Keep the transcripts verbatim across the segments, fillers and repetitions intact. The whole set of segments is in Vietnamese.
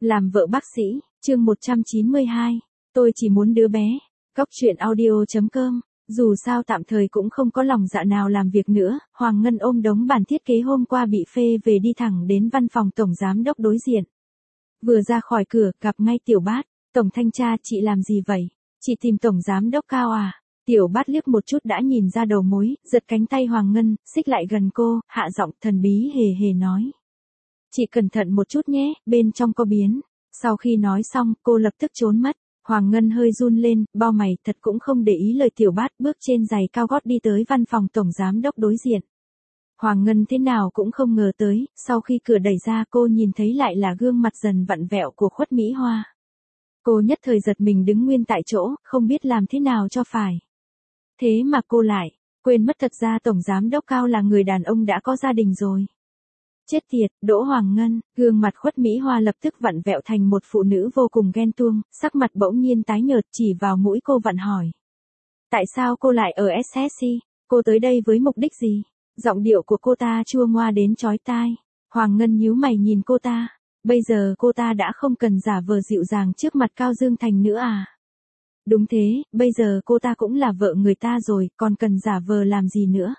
Làm vợ bác sĩ, chương một trăm chín mươi hai, tôi chỉ muốn đứa bé. Góc truyện audio.com, dù sao tạm thời cũng không có lòng dạ nào làm việc nữa, Hoàng Ngân ôm đống bản thiết kế hôm qua bị phê về đi thẳng đến văn phòng tổng giám đốc đối diện. Vừa ra khỏi cửa, gặp ngay Tiểu Bát, tổng thanh tra, chị làm gì vậy? Chị tìm tổng giám đốc Cao à? Tiểu Bát liếc một chút đã nhìn ra đầu mối, giật cánh tay Hoàng Ngân, xích lại gần cô, hạ giọng thần bí hề hề nói. Chị cẩn thận một chút nhé, bên trong có biến. Sau khi nói xong, cô lập tức trốn mất. Hoàng Ngân hơi run lên, bao mày, thật cũng không để ý lời Tiểu Bát, bước trên giày cao gót đi tới văn phòng tổng giám đốc đối diện. Hoàng Ngân thế nào cũng không ngờ tới, sau khi cửa đẩy ra cô nhìn thấy lại là gương mặt dần vặn vẹo của Khuất Mỹ Hoa. Cô nhất thời giật mình đứng nguyên tại chỗ, không biết làm thế nào cho phải. Thế mà cô lại, quên mất thật ra tổng giám đốc Cao là người đàn ông đã có gia đình rồi. Chết tiệt, Đỗ Hoàng Ngân, gương mặt Khuất Mỹ Hoa lập tức vặn vẹo thành một phụ nữ vô cùng ghen tuông, sắc mặt bỗng nhiên tái nhợt chỉ vào mũi cô vặn hỏi. Tại sao cô lại ở ét ét xê? Cô tới đây với mục đích gì? Giọng điệu của cô ta chua ngoa đến chói tai. Hoàng Ngân nhíu mày nhìn cô ta. Bây giờ cô ta đã không cần giả vờ dịu dàng trước mặt Cao Dương Thành nữa à? Đúng thế, bây giờ cô ta cũng là vợ người ta rồi, còn cần giả vờ làm gì nữa?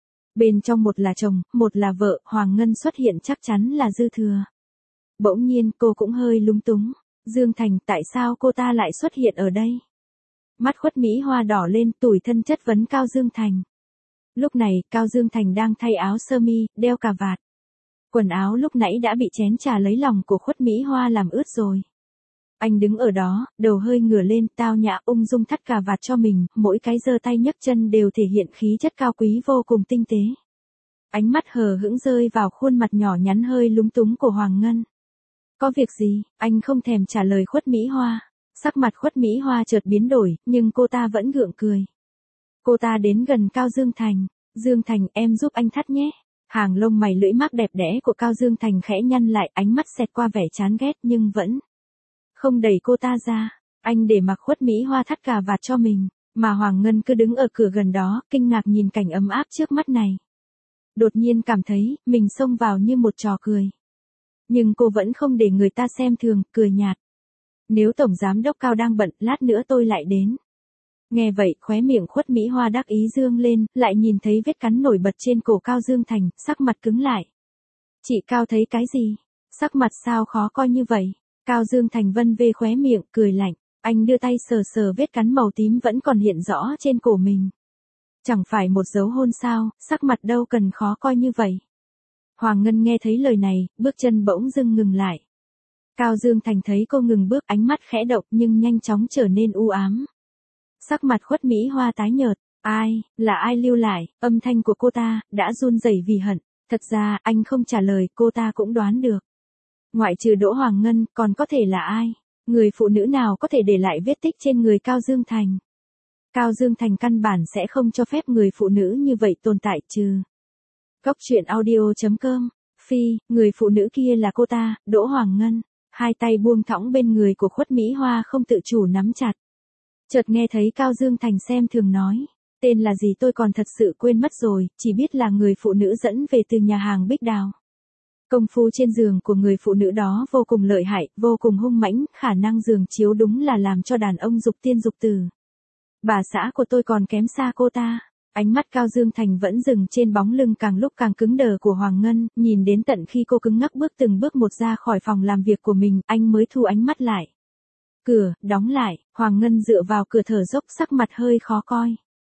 Bên trong một là chồng, một là vợ, Hoàng Ngân xuất hiện chắc chắn là dư thừa. Bỗng nhiên cô cũng hơi lúng túng. Dương Thành, tại sao cô ta lại xuất hiện ở đây? Mắt Khuất Mỹ Hoa đỏ lên, tủi thân chất vấn Cao Dương Thành. Lúc này, Cao Dương Thành đang thay áo sơ mi, đeo cà vạt. Quần áo lúc nãy đã bị chén trà lấy lòng của Khuất Mỹ Hoa làm ướt rồi. Anh đứng ở đó, đầu hơi ngửa lên, tao nhã ung dung thắt cà vạt cho mình, mỗi cái giơ tay nhấc chân đều thể hiện khí chất cao quý vô cùng tinh tế. Ánh mắt hờ hững rơi vào khuôn mặt nhỏ nhắn hơi lúng túng của Hoàng Ngân. Có việc gì? Anh không thèm trả lời Khuất Mỹ Hoa. Sắc mặt Khuất Mỹ Hoa chợt biến đổi, nhưng cô ta vẫn gượng cười. Cô ta đến gần Cao Dương Thành. Dương Thành, em giúp anh thắt nhé. Hàng lông mày lưỡi mác đẹp đẽ của Cao Dương Thành khẽ nhăn lại, ánh mắt xẹt qua vẻ chán ghét nhưng vẫn không đẩy cô ta ra. Anh để mặc Khuất Mỹ Hoa thắt cà vạt cho mình, mà Hoàng Ngân cứ đứng ở cửa gần đó, kinh ngạc nhìn cảnh ấm áp trước mắt này. Đột nhiên cảm thấy, mình xông vào như một trò cười. Nhưng cô vẫn không để người ta xem thường, cười nhạt. Nếu tổng giám đốc Cao đang bận, lát nữa tôi lại đến. Nghe vậy, khóe miệng Khuất Mỹ Hoa đắc ý dương lên, lại nhìn thấy vết cắn nổi bật trên cổ Cao Dương Thành, sắc mặt cứng lại. Chị Cao thấy cái gì? Sắc mặt sao khó coi như vậy? Cao Dương Thành vân vê khóe miệng, cười lạnh. Anh đưa tay sờ sờ vết cắn màu tím vẫn còn hiện rõ trên cổ mình. Chẳng phải một dấu hôn sao, sắc mặt đâu cần khó coi như vậy. Hoàng Ngân nghe thấy lời này, bước chân bỗng dưng ngừng lại. Cao Dương Thành thấy cô ngừng bước, ánh mắt khẽ động nhưng nhanh chóng trở nên u ám. Sắc mặt Khuất Mỹ Hoa tái nhợt. Ai, là ai lưu lại? Âm thanh của cô ta đã run rẩy vì hận. Thật ra, anh không trả lời, cô ta cũng đoán được. Ngoại trừ Đỗ Hoàng Ngân, còn có thể là ai? Người phụ nữ nào có thể để lại vết tích trên người Cao Dương Thành? Cao Dương Thành căn bản sẽ không cho phép người phụ nữ như vậy tồn tại trừ. Góc truyện audio.com, Phi, người phụ nữ kia là cô ta, Đỗ Hoàng Ngân. Hai tay buông thõng bên người của Khuất Mỹ Hoa không tự chủ nắm chặt. Chợt nghe thấy Cao Dương Thành xem thường nói. Tên là gì tôi còn thật sự quên mất rồi, chỉ biết là người phụ nữ dẫn về từ nhà hàng Bích Đào. Công phu trên giường của người phụ nữ đó vô cùng lợi hại, vô cùng hung mãnh, khả năng giường chiếu đúng là làm cho đàn ông dục tiên dục tử. Bà xã của tôi còn kém xa cô ta. Ánh mắt Cao Dương Thành vẫn dừng trên bóng lưng càng lúc càng cứng đờ của Hoàng Ngân, nhìn đến tận khi cô cứng ngắc bước từng bước một ra khỏi phòng làm việc của mình, anh mới thu ánh mắt lại. Cửa, đóng lại, Hoàng Ngân dựa vào cửa thở dốc, sắc mặt hơi khó coi.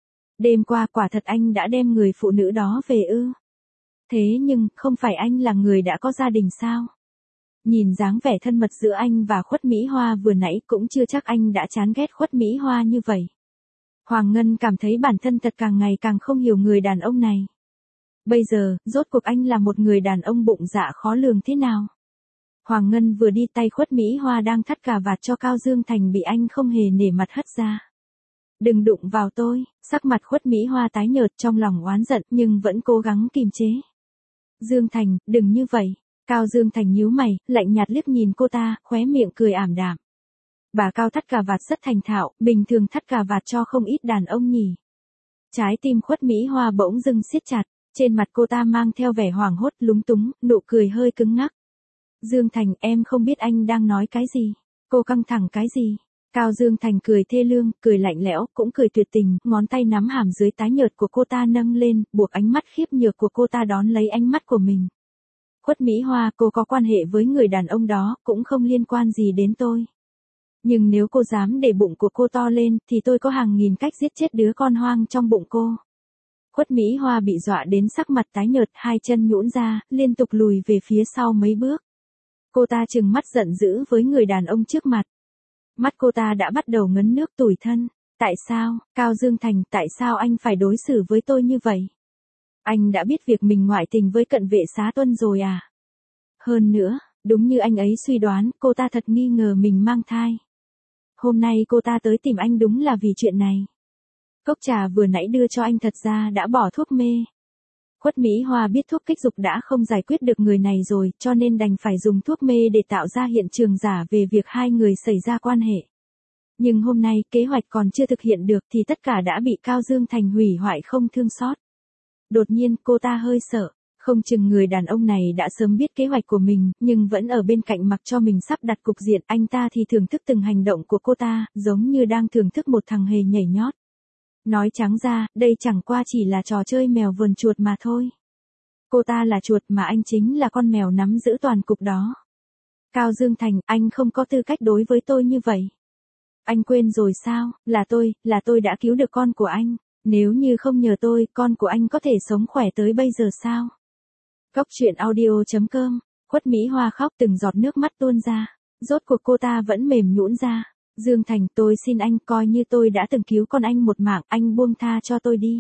Đêm qua quả thật anh đã đem người phụ nữ đó về ư? Thế nhưng, không phải anh là người đã có gia đình sao? Nhìn dáng vẻ thân mật giữa anh và Khuất Mỹ Hoa vừa nãy cũng chưa chắc anh đã chán ghét Khuất Mỹ Hoa như vậy. Hoàng Ngân cảm thấy bản thân thật càng ngày càng không hiểu người đàn ông này. Bây giờ, rốt cuộc anh là một người đàn ông bụng dạ khó lường thế nào? Hoàng Ngân vừa đi, tay Khuất Mỹ Hoa đang thắt cà vạt cho Cao Dương Thành bị anh không hề nể mặt hất ra. Đừng đụng vào tôi, sắc mặt Khuất Mỹ Hoa tái nhợt, trong lòng oán giận nhưng vẫn cố gắng kìm chế. Dương Thành, đừng như vậy. Cao Dương Thành nhíu mày, lạnh nhạt liếc nhìn cô ta, khóe miệng cười ảm đạm. Bà Cao thắt cà vạt rất thành thạo, bình thường thắt cà vạt cho không ít đàn ông nhỉ. Trái tim Khuất Mỹ Hoa bỗng dưng siết chặt, trên mặt cô ta mang theo vẻ hoảng hốt lúng túng, nụ cười hơi cứng ngắc. Dương Thành, em không biết anh đang nói cái gì. Cô căng thẳng cái gì? Cao Dương Thành cười thê lương, cười lạnh lẽo, cũng cười tuyệt tình, ngón tay nắm hàm dưới tái nhợt của cô ta nâng lên, buộc ánh mắt khiếp nhược của cô ta đón lấy ánh mắt của mình. Khuất Mỹ Hoa, cô có quan hệ với người đàn ông đó, cũng không liên quan gì đến tôi. Nhưng nếu cô dám để bụng của cô to lên, thì tôi có hàng nghìn cách giết chết đứa con hoang trong bụng cô. Khuất Mỹ Hoa bị dọa đến sắc mặt tái nhợt, hai chân nhũn ra, liên tục lùi về phía sau mấy bước. Cô ta trừng mắt giận dữ với người đàn ông trước mặt. Mắt cô ta đã bắt đầu ngấn nước tủi thân. Tại sao, Cao Dương Thành, tại sao anh phải đối xử với tôi như vậy? Anh đã biết việc mình ngoại tình với cận vệ Xá Tuân rồi à? Hơn nữa, đúng như anh ấy suy đoán, cô ta thật nghi ngờ mình mang thai. Hôm nay cô ta tới tìm anh đúng là vì chuyện này. Cốc trà vừa nãy đưa cho anh thật ra đã bỏ thuốc mê. Khuất Mỹ Hoa biết thuốc kích dục đã không giải quyết được người này rồi, cho nên đành phải dùng thuốc mê để tạo ra hiện trường giả về việc hai người xảy ra quan hệ. Nhưng hôm nay, kế hoạch còn chưa thực hiện được thì tất cả đã bị Cao Dương Thành hủy hoại không thương xót. Đột nhiên, cô ta hơi sợ, không chừng người đàn ông này đã sớm biết kế hoạch của mình, nhưng vẫn ở bên cạnh mặc cho mình sắp đặt cục diện. Anh ta thì thưởng thức từng hành động của cô ta, giống như đang thưởng thức một thằng hề nhảy nhót. Nói trắng ra, đây chẳng qua chỉ là trò chơi mèo vờn chuột mà thôi. Cô ta là chuột mà anh chính là con mèo nắm giữ toàn cục đó. Cao Dương Thành, anh không có tư cách đối với tôi như vậy. Anh quên rồi sao, là tôi, là tôi đã cứu được con của anh. Nếu như không nhờ tôi, con của anh có thể sống khỏe tới bây giờ sao? Cốc truyện audio chấm com, Khuất Mỹ Hoa khóc từng giọt nước mắt tuôn ra. Rốt cuộc cô ta vẫn mềm nhũn ra. Dương Thành, tôi xin anh, coi như tôi đã từng cứu con anh một mạng, anh buông tha cho tôi đi.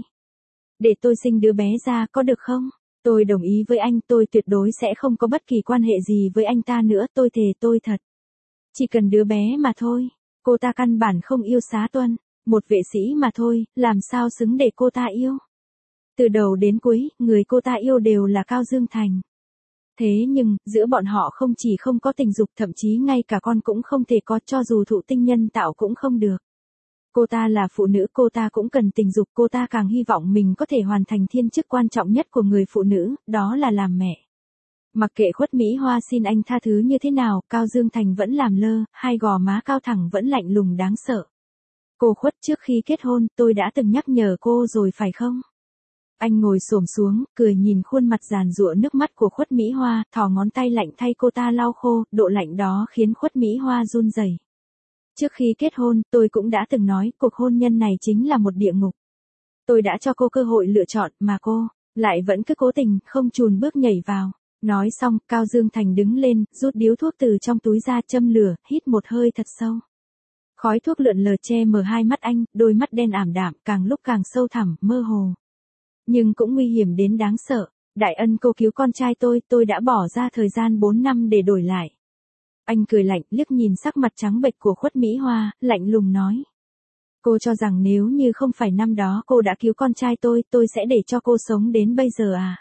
Để tôi sinh đứa bé ra, có được không? Tôi đồng ý với anh, tôi tuyệt đối sẽ không có bất kỳ quan hệ gì với anh ta nữa, tôi thề tôi thật. Chỉ cần đứa bé mà thôi. Cô ta căn bản không yêu Xá Tuân, một vệ sĩ mà thôi, làm sao xứng để cô ta yêu. Từ đầu đến cuối, người cô ta yêu đều là Cao Dương Thành. Thế nhưng, giữa bọn họ không chỉ không có tình dục, thậm chí ngay cả con cũng không thể có, cho dù thụ tinh nhân tạo cũng không được. Cô ta là phụ nữ, cô ta cũng cần tình dục, cô ta càng hy vọng mình có thể hoàn thành thiên chức quan trọng nhất của người phụ nữ, đó là làm mẹ. Mặc kệ Khuất Mỹ Hoa xin anh tha thứ như thế nào, Cao Dương Thành vẫn làm lơ, hai gò má cao thẳng vẫn lạnh lùng đáng sợ. Cô Khuất, trước khi kết hôn, tôi đã từng nhắc nhở cô rồi phải không? Anh ngồi xổm xuống, cười nhìn khuôn mặt giàn giụa nước mắt của Khuất Mỹ Hoa, thò ngón tay lạnh thay cô ta lau khô, độ lạnh đó khiến Khuất Mỹ Hoa run rẩy. Trước khi kết hôn, tôi cũng đã từng nói, cuộc hôn nhân này chính là một địa ngục. Tôi đã cho cô cơ hội lựa chọn, mà cô lại vẫn cứ cố tình, không chùn bước nhảy vào. Nói xong, Cao Dương Thành đứng lên, rút điếu thuốc từ trong túi ra, châm lửa, hít một hơi thật sâu. Khói thuốc lượn lờ che mờ hai mắt anh, đôi mắt đen ảm đạm, càng lúc càng sâu thẳm, mơ hồ. Nhưng cũng nguy hiểm đến đáng sợ. Đại ân cô cứu con trai tôi, tôi đã bỏ ra thời gian bốn năm để đổi lại. Anh cười lạnh, liếc nhìn sắc mặt trắng bệch của Khuất Mỹ Hoa, lạnh lùng nói. Cô cho rằng nếu như không phải năm đó cô đã cứu con trai tôi, tôi sẽ để cho cô sống đến bây giờ à?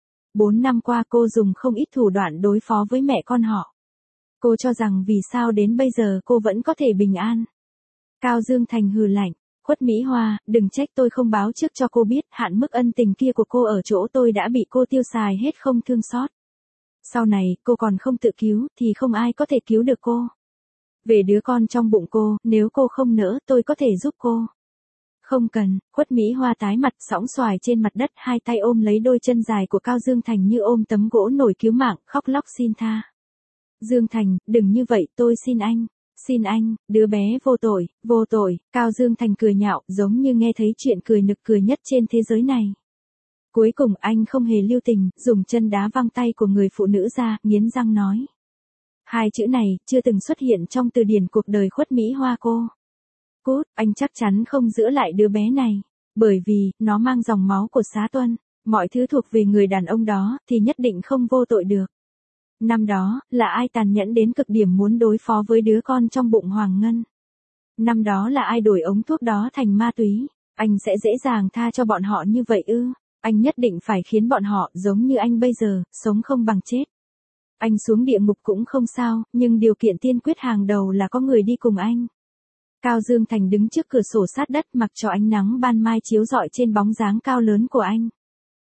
Bốn năm qua cô dùng không ít thủ đoạn đối phó với mẹ con họ. Cô cho rằng vì sao đến bây giờ cô vẫn có thể bình an? Cao Dương Thành hừ lạnh. Khuất Mỹ Hoa, đừng trách tôi không báo trước cho cô biết, hạn mức ân tình kia của cô ở chỗ tôi đã bị cô tiêu xài hết không thương xót. Sau này, cô còn không tự cứu, thì không ai có thể cứu được cô. Về đứa con trong bụng cô, nếu cô không nỡ, tôi có thể giúp cô. Không cần, Khuất Mỹ Hoa tái mặt, sõng xoài trên mặt đất, hai tay ôm lấy đôi chân dài của Cao Dương Thành như ôm tấm gỗ nổi cứu mạng, khóc lóc xin tha. Dương Thành, đừng như vậy, tôi xin anh. Xin anh, đứa bé vô tội, vô tội. Cao Dương Thành cười nhạo, giống như nghe thấy chuyện cười nực cười nhất trên thế giới này. Cuối cùng anh không hề lưu tình, dùng chân đá văng tay của người phụ nữ ra, nghiến răng nói. Hai chữ này, chưa từng xuất hiện trong từ điển cuộc đời Khuất Mỹ Hoa cô. Cút, anh chắc chắn không giữ lại đứa bé này. Bởi vì, nó mang dòng máu của Xá Tuân. Mọi thứ thuộc về người đàn ông đó, thì nhất định không vô tội được. Năm đó, là ai tàn nhẫn đến cực điểm muốn đối phó với đứa con trong bụng Hoàng Ngân? Năm đó là ai đổi ống thuốc đó thành ma túy? Anh sẽ dễ dàng tha cho bọn họ như vậy ư? Anh nhất định phải khiến bọn họ giống như anh bây giờ, sống không bằng chết. Anh xuống địa ngục cũng không sao, nhưng điều kiện tiên quyết hàng đầu là có người đi cùng anh. Cao Dương Thành đứng trước cửa sổ sát đất mặc cho ánh nắng ban mai chiếu rọi trên bóng dáng cao lớn của anh.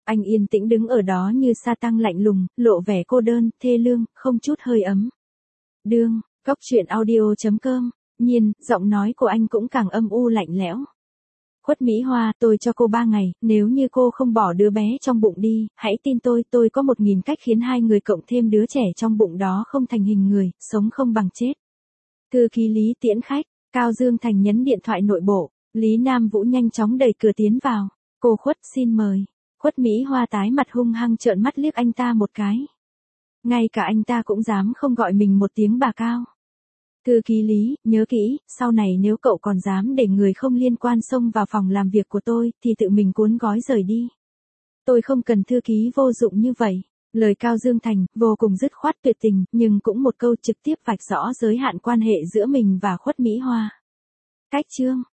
Anh yên tĩnh đứng ở đó như sa tăng lạnh lùng, lộ vẻ cô đơn, thê lương, không chút hơi ấm. Đương, Cóc truyện audio chấm com. Nhiên, giọng nói của anh cũng càng âm u lạnh lẽo. Khuất Mỹ Hoa, tôi cho cô ba ngày, nếu như cô không bỏ đứa bé trong bụng đi, hãy tin tôi, tôi có một nghìn cách khiến hai người cộng thêm đứa trẻ trong bụng đó không thành hình người, sống không bằng chết. Thư ký Lý tiễn khách, Cao Dương Thành nhấn điện thoại nội bộ, Lý Nam Vũ nhanh chóng đẩy cửa tiến vào. Cô Khuất xin mời. Khuất Mỹ Hoa tái mặt hung hăng trợn mắt liếc anh ta một cái. Ngay cả anh ta cũng dám không gọi mình một tiếng bà Cao. Thư ký Lý, nhớ kỹ, sau này nếu cậu còn dám để người không liên quan xông vào phòng làm việc của tôi, thì tự mình cuốn gói rời đi. Tôi không cần thư ký vô dụng như vậy. Lời Cao Dương Thành, vô cùng dứt khoát tuyệt tình, nhưng cũng một câu trực tiếp vạch rõ giới hạn quan hệ giữa mình và Khuất Mỹ Hoa. Cách chương.